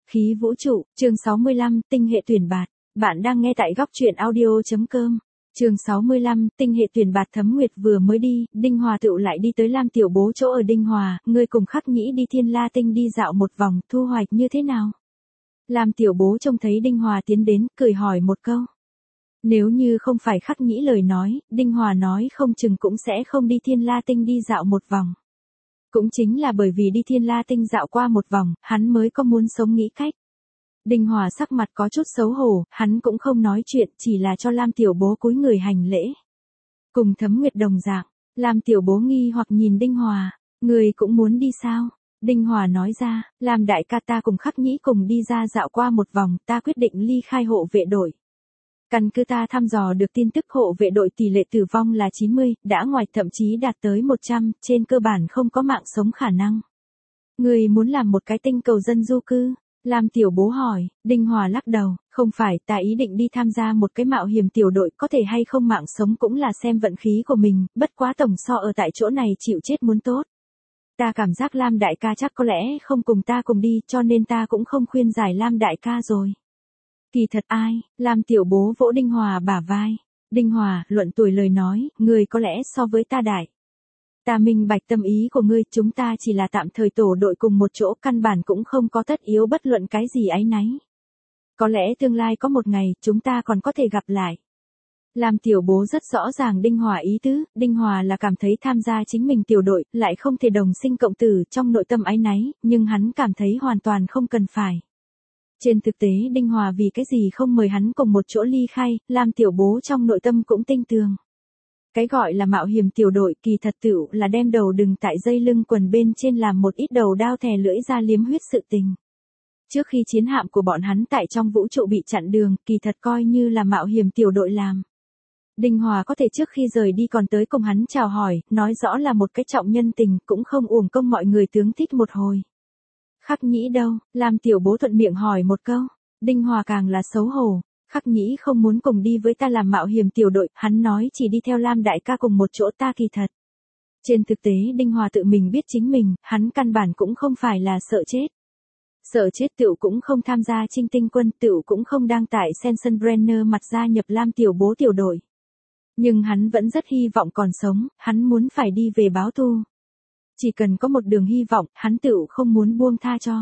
Khí vũ trụ, chương 65, tinh hệ tuyển bạt. Bạn đang nghe tại góc truyện audio.com. Chương 65, tinh hệ tuyển bạt. Thấm Nguyệt vừa mới đi, Đinh Hòa tựu lại đi tới Lam Tiểu Bố chỗ ở. Đinh Hòa, ngươi cùng Khắc Nhĩ đi Thiên La Tinh đi dạo một vòng, thu hoạch như thế nào? Lam Tiểu Bố trông thấy Đinh Hòa tiến đến, cười hỏi một câu. Nếu như không phải Khắc Nhĩ lời nói, Đinh Hòa nói không chừng cũng sẽ không đi Thiên La Tinh đi dạo một vòng. Cũng chính là bởi vì đi Thiên La Tinh dạo qua một vòng, hắn mới có muốn sống nghĩ cách. Đinh Hòa sắc mặt có chút xấu hổ, hắn cũng không nói chuyện, chỉ là cho Lam Tiểu Bố cúi người hành lễ. Cùng Thấm Nguyệt đồng dạng, Lam Tiểu Bố nghi hoặc nhìn Đinh Hòa, người cũng muốn đi sao? Đinh Hòa nói ra, Lam đại ca ta cùng Khắc Nhĩ cùng đi ra dạo qua một vòng, ta quyết định ly khai hộ vệ đội. Căn cứ ta thăm dò được tin tức hộ vệ đội tỷ lệ tử vong là 90, đã ngoài thậm chí đạt tới 100, trên cơ bản không có mạng sống khả năng. Người muốn làm một cái tinh cầu dân du cư? Lam Tiểu Bố hỏi. Đinh Hòa lắc đầu, không phải, ta ý định đi tham gia một cái mạo hiểm tiểu đội, có thể hay không mạng sống cũng là xem vận khí của mình, bất quá tổng so ở tại chỗ này chịu chết muốn tốt. Ta cảm giác Lam đại ca chắc có lẽ không cùng ta cùng đi, cho nên ta cũng không khuyên giải Lam đại ca rồi. Kỳ thật ai? Lam Tiểu Bố vỗ Đinh Hòa bả vai. Đinh Hòa, luận tuổi lời nói, người có lẽ so với ta đại. Ta minh bạch tâm ý của ngươi, chúng ta chỉ là tạm thời tổ đội cùng một chỗ, căn bản cũng không có tất yếu bất luận cái gì áy náy. Có lẽ tương lai có một ngày, chúng ta còn có thể gặp lại. Lam Tiểu Bố rất rõ ràng Đinh Hòa ý tứ, Đinh Hòa là cảm thấy tham gia chính mình tiểu đội, lại không thể đồng sinh cộng tử, trong nội tâm áy náy, nhưng hắn cảm thấy hoàn toàn không cần phải. Trên thực tế Đinh Hòa vì cái gì không mời hắn cùng một chỗ ly khai, Lam Tiểu Bố trong nội tâm cũng tinh tường. Cái gọi là mạo hiểm tiểu đội kỳ thật tựu là đem đầu đừng tại dây lưng quần bên trên làm một ít đầu đao thè lưỡi ra liếm huyết sự tình. Trước khi chiến hạm của bọn hắn tại trong vũ trụ bị chặn đường, kỳ thật coi như là mạo hiểm tiểu đội làm. Đinh Hòa có thể trước khi rời đi còn tới cùng hắn chào hỏi, nói rõ là một cái trọng nhân tình, cũng không uổng công mọi người tướng thích một hồi. Khắc Nhĩ đâu? Lam Tiểu Bố thuận miệng hỏi một câu. Đinh Hòa càng là xấu hổ. Khắc Nhĩ không muốn cùng đi với ta làm mạo hiểm tiểu đội, hắn nói chỉ đi theo Lam đại ca cùng một chỗ. Ta kỳ thật. Trên thực tế Đinh Hòa tự mình biết chính mình, hắn căn bản cũng không phải là sợ chết. Sợ chết tựu cũng không tham gia Trinh Tinh quân, tựu cũng không đang tại Sensenbrenner mặt gia nhập Lam Tiểu Bố tiểu đội. Nhưng hắn vẫn rất hy vọng còn sống, hắn muốn phải đi về báo thù. Chỉ cần có một đường hy vọng, hắn tựu không muốn buông tha cho.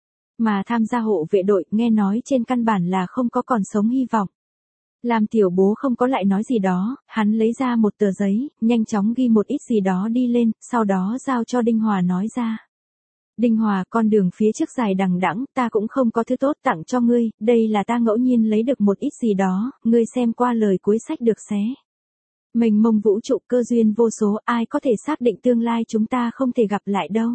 Mà tham gia hộ vệ đội, nghe nói trên căn bản là không có còn sống hy vọng. Lam Tiểu Bố không có lại nói gì đó, hắn lấy ra một tờ giấy, nhanh chóng ghi một ít gì đó đi lên, sau đó giao cho Đinh Hòa nói ra. Đinh Hòa, con đường phía trước dài đằng đẵng, ta cũng không có thứ tốt tặng cho ngươi, đây là ta ngẫu nhiên lấy được một ít gì đó, ngươi xem qua lời cuối sách được xé. Mênh mông vũ trụ cơ duyên vô số, ai có thể xác định tương lai chúng ta không thể gặp lại đâu.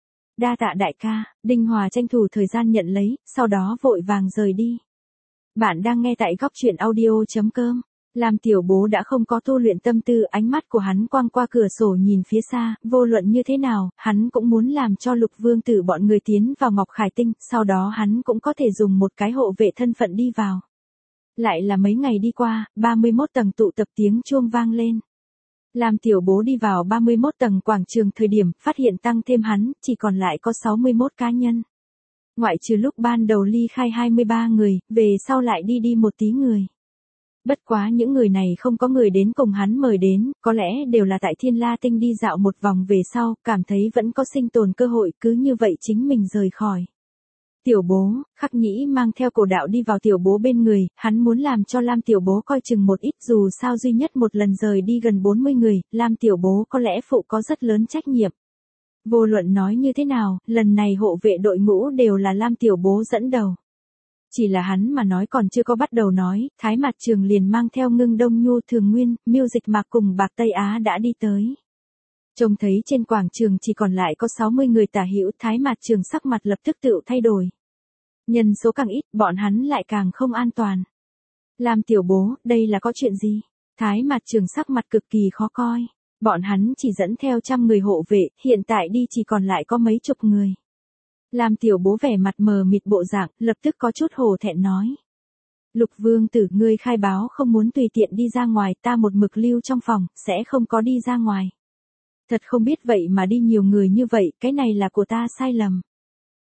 Đa tạ đại ca. Đinh Hòa tranh thủ thời gian nhận lấy, sau đó vội vàng rời đi. Bạn đang nghe tại góc truyện audio.com. Lam Tiểu Bố đã không có tu luyện tâm tư, ánh mắt của hắn quang qua cửa sổ nhìn phía xa, vô luận như thế nào, hắn cũng muốn làm cho Lục Vương tử bọn người tiến vào Ngọc Khải Tinh, sau đó hắn cũng có thể dùng một cái hộ vệ thân phận đi vào. Lại là mấy ngày đi qua, 31 tầng tụ tập tiếng chuông vang lên. Lam Tiểu Bố đi vào 31 tầng quảng trường thời điểm, phát hiện tăng thêm hắn, chỉ còn lại có 61 cá nhân. Ngoại trừ lúc ban đầu ly khai 23 người, về sau lại đi một tí người. Bất quá những người này không có người đến cùng hắn mời đến, có lẽ đều là tại Thiên La Tinh đi dạo một vòng về sau, cảm thấy vẫn có sinh tồn cơ hội, cứ như vậy chính mình rời khỏi. Tiểu Bố, Khắc Nhĩ mang theo Cổ Đạo đi vào Tiểu Bố bên người, hắn muốn làm cho Lam Tiểu Bố coi chừng một ít, dù sao duy nhất một lần rời đi gần 40 người, Lam Tiểu Bố có lẽ phụ có rất lớn trách nhiệm. Vô luận nói như thế nào, lần này hộ vệ đội ngũ đều là Lam Tiểu Bố dẫn đầu. Chỉ là hắn mà nói còn chưa có bắt đầu nói, Thái Mạt Trường liền mang theo Ngưng Đông Nhu, Thường Nguyên, Miêu Dịch Mạc cùng Bạc Tây Á đã đi tới. Trông thấy trên quảng trường chỉ còn lại có 60 người tả hữu, Thái Mạt Trường sắc mặt lập tức tự thay đổi. Nhân số càng ít, bọn hắn lại càng không an toàn. Lam Tiểu Bố, đây là có chuyện gì? Thái Mạt Trường sắc mặt cực kỳ khó coi. Bọn hắn chỉ dẫn theo 100 người hộ vệ, hiện tại đi chỉ còn lại có mấy chục người. Lam Tiểu Bố vẻ mặt mờ mịt bộ dạng, lập tức có chút hổ thẹn nói. Lục Vương tử, ngươi khai báo không muốn tùy tiện đi ra ngoài, ta một mực lưu trong phòng, sẽ không có đi ra ngoài. Thật không biết vậy mà đi nhiều người như vậy, cái này là của ta sai lầm.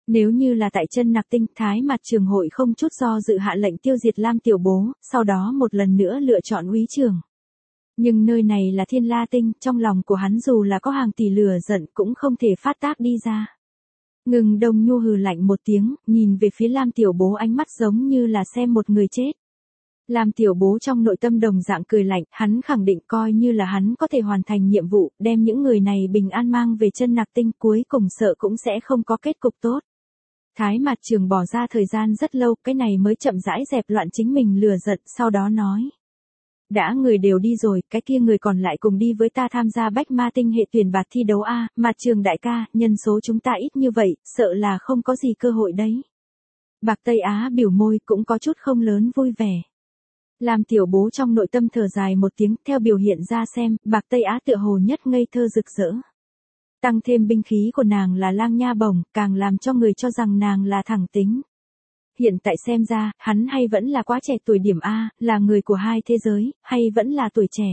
Nếu như là tại chân Nặc Tinh, Thái Mạt Trường hội không chút do dự hạ lệnh tiêu diệt Lam Tiểu Bố, sau đó một lần nữa lựa chọn úy trưởng. Nhưng nơi này là Thiên La Tinh, trong lòng của hắn dù là có hàng tỷ lửa giận cũng không thể phát tác đi ra. Ngừng Đông Nhu hừ lạnh một tiếng, nhìn về phía Lam Tiểu Bố ánh mắt giống như là xem một người chết. Lam Tiểu Bố trong nội tâm đồng dạng cười lạnh, hắn khẳng định coi như là hắn có thể hoàn thành nhiệm vụ, đem những người này bình an mang về chân Nặc Tinh, cuối cùng sợ cũng sẽ không có kết cục tốt. Thái Mạt Trường bỏ ra thời gian rất lâu, cái này mới chậm rãi dẹp loạn chính mình lừa giận, sau đó nói. Đã người đều đi rồi, cái kia người còn lại cùng đi với ta tham gia Bách Ma Tinh hệ tuyển bạt thi đấu a, Mạt Trường đại ca, nhân số chúng ta ít như vậy, sợ là không có gì cơ hội đấy. Bạc Tây Á biểu môi cũng có chút không lớn vui vẻ. Lam Tiểu Bố trong nội tâm thở dài một tiếng, theo biểu hiện ra xem, Bạc Tây Á tựa hồ nhất ngây thơ rực rỡ. Tăng thêm binh khí của nàng là lang nha bổng, càng làm cho người cho rằng nàng là thẳng tính. Hiện tại xem ra, hắn hay vẫn là quá trẻ tuổi điểm A, là người của hai thế giới, hay vẫn là tuổi trẻ.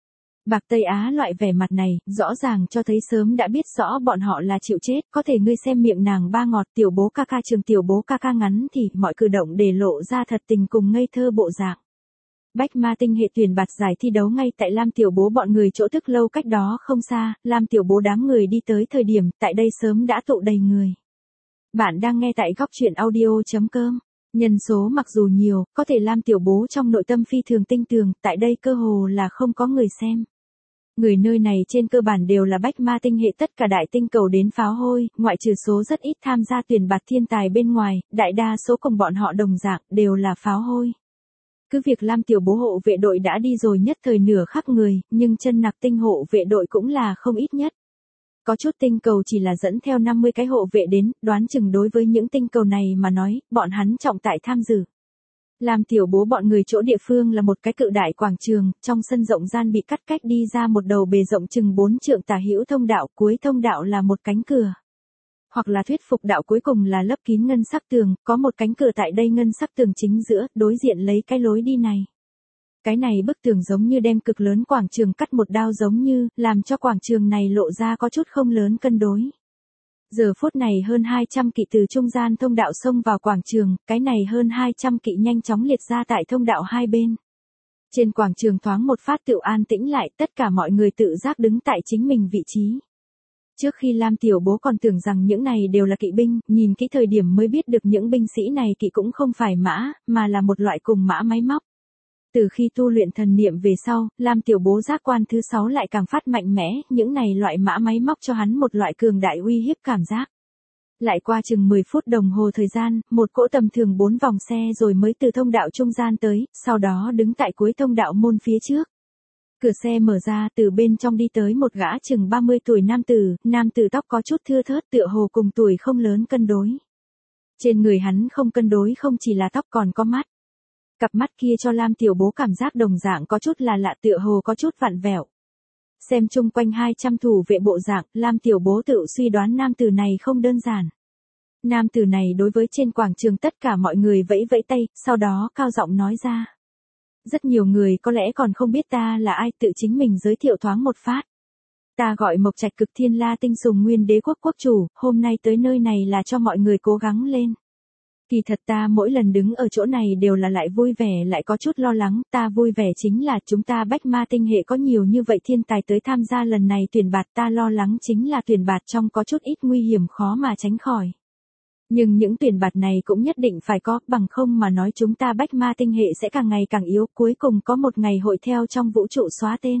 Bạc Tây Á loại vẻ mặt này, rõ ràng cho thấy sớm đã biết rõ bọn họ là chịu chết, có thể ngươi xem miệng nàng ba ngọt Tiểu Bố ca ca Trường Tiểu Bố ca ca ngắn thì mọi cử động để lộ ra thật tình cùng ngây thơ bộ dạng. Bách Ma Tinh hệ tuyển bạt giải thi đấu ngay tại Lam Tiểu Bố bọn người chỗ thức lâu cách đó không xa, Lam Tiểu Bố đám người đi tới thời điểm, tại đây sớm đã tụ đầy người. Bạn đang nghe tại góc truyện audio.com. Nhân số mặc dù nhiều, có thể Lam Tiểu Bố trong nội tâm phi thường tinh tường, tại đây cơ hồ là không có người xem. Người nơi này trên cơ bản đều là Bách Ma Tinh hệ tất cả đại tinh cầu đến pháo hôi, ngoại trừ số rất ít tham gia tuyển bạt thiên tài bên ngoài, đại đa số cùng bọn họ đồng dạng, đều là pháo hôi. Cứ việc Lam Tiểu Bố hộ vệ đội đã đi rồi nhất thời nửa khắc người, nhưng chân Nặc Tinh hộ vệ đội cũng là không ít nhất. Có chút tinh cầu chỉ là dẫn theo 50 cái hộ vệ đến, đoán chừng đối với những tinh cầu này mà nói, bọn hắn trọng tại tham dự. Lam Tiểu Bố bọn người chỗ địa phương là một cái cự đại quảng trường, trong sân rộng gian bị cắt cách đi ra một đầu bề rộng chừng 4 trượng tả hữu thông đạo, cuối thông đạo là một cánh cửa. Hoặc là thuyết phục đạo cuối cùng là lấp kín ngân sắc tường, có một cánh cửa tại đây ngân sắc tường chính giữa, đối diện lấy cái lối đi này. Cái này bức tường giống như đem cực lớn quảng trường cắt một đao giống như, làm cho quảng trường này lộ ra có chút không lớn cân đối. Giờ phút này hơn 200 kỵ từ trung gian thông đạo xông vào quảng trường, cái này hơn 200 kỵ nhanh chóng liệt ra tại thông đạo hai bên. Trên quảng trường thoáng một phát tựu an tĩnh lại, tất cả mọi người tự giác đứng tại chính mình vị trí. Trước khi Lam Tiểu Bố còn tưởng rằng những này đều là kỵ binh, nhìn kỹ thời điểm mới biết được những binh sĩ này kỵ cũng không phải mã, mà là một loại cùng mã máy móc. Từ khi tu luyện thần niệm về sau, Lam Tiểu Bố giác quan thứ 6 lại càng phát mạnh mẽ, những này loại mã máy móc cho hắn một loại cường đại uy hiếp cảm giác. Lại qua chừng 10 phút đồng hồ thời gian, một cỗ tầm thường 4 vòng xe rồi mới từ thông đạo trung gian tới, sau đó đứng tại cuối thông đạo môn phía trước. Cửa xe mở ra, từ bên trong đi tới một gã chừng 30 tuổi nam tử tóc có chút thưa thớt tựa hồ cùng tuổi không lớn cân đối. Trên người hắn không cân đối không chỉ là tóc còn có mắt. Cặp mắt kia cho Lam Tiểu Bố cảm giác đồng dạng có chút là lạ tựa hồ có chút vặn vẹo. Xem chung quanh 200 thủ vệ bộ dạng, Lam Tiểu Bố tự suy đoán nam tử này không đơn giản. Nam tử này đối với trên quảng trường tất cả mọi người vẫy vẫy tay, sau đó cao giọng nói ra. Rất nhiều người có lẽ còn không biết ta là ai, tự chính mình giới thiệu thoáng một phát. Ta gọi Mộc Trạch Cực Thiên La Tinh Sùng Nguyên Đế quốc quốc chủ, hôm nay tới nơi này là cho mọi người cố gắng lên. Kỳ thật ta mỗi lần đứng ở chỗ này đều là lại vui vẻ lại có chút lo lắng, ta vui vẻ chính là chúng ta Bách Ma Tinh hệ có nhiều như vậy thiên tài tới tham gia lần này tuyển bạt, ta lo lắng chính là tuyển bạt trong có chút ít nguy hiểm khó mà tránh khỏi. Nhưng những tuyển bạt này cũng nhất định phải có, bằng không mà nói chúng ta Bách Ma Tinh hệ sẽ càng ngày càng yếu, cuối cùng có một ngày hội theo trong vũ trụ xóa tên.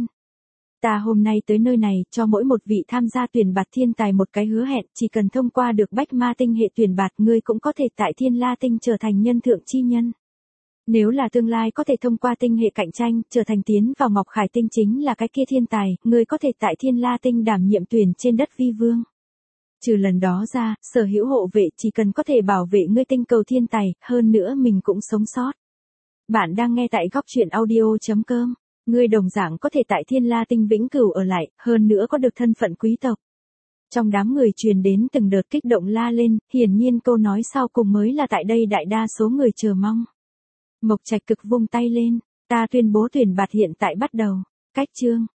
Ta hôm nay tới nơi này, cho mỗi một vị tham gia tuyển bạt thiên tài một cái hứa hẹn, chỉ cần thông qua được Bách Ma Tinh hệ tuyển bạt, ngươi cũng có thể tại Thiên La Tinh trở thành nhân thượng chi nhân. Nếu là tương lai có thể thông qua tinh hệ cạnh tranh, trở thành tiến vào Ngọc Khải Tinh chính là cái kia thiên tài, ngươi có thể tại Thiên La Tinh đảm nhiệm tuyển trên đất vi vương. Trừ lần đó ra, sở hữu hộ vệ chỉ cần có thể bảo vệ ngươi tinh cầu thiên tài, hơn nữa mình cũng sống sót. Bạn đang nghe tại góc truyện audio.com. Ngươi đồng dạng có thể tại Thiên La Tinh vĩnh cửu ở lại, hơn nữa có được thân phận quý tộc. Trong đám người truyền đến từng đợt kích động la lên, hiển nhiên câu nói sau cùng mới là tại đây đại đa số người chờ mong. Mộc Trạch Cực vung tay lên, ta tuyên bố tuyển bạt hiện tại bắt đầu. Cách chương.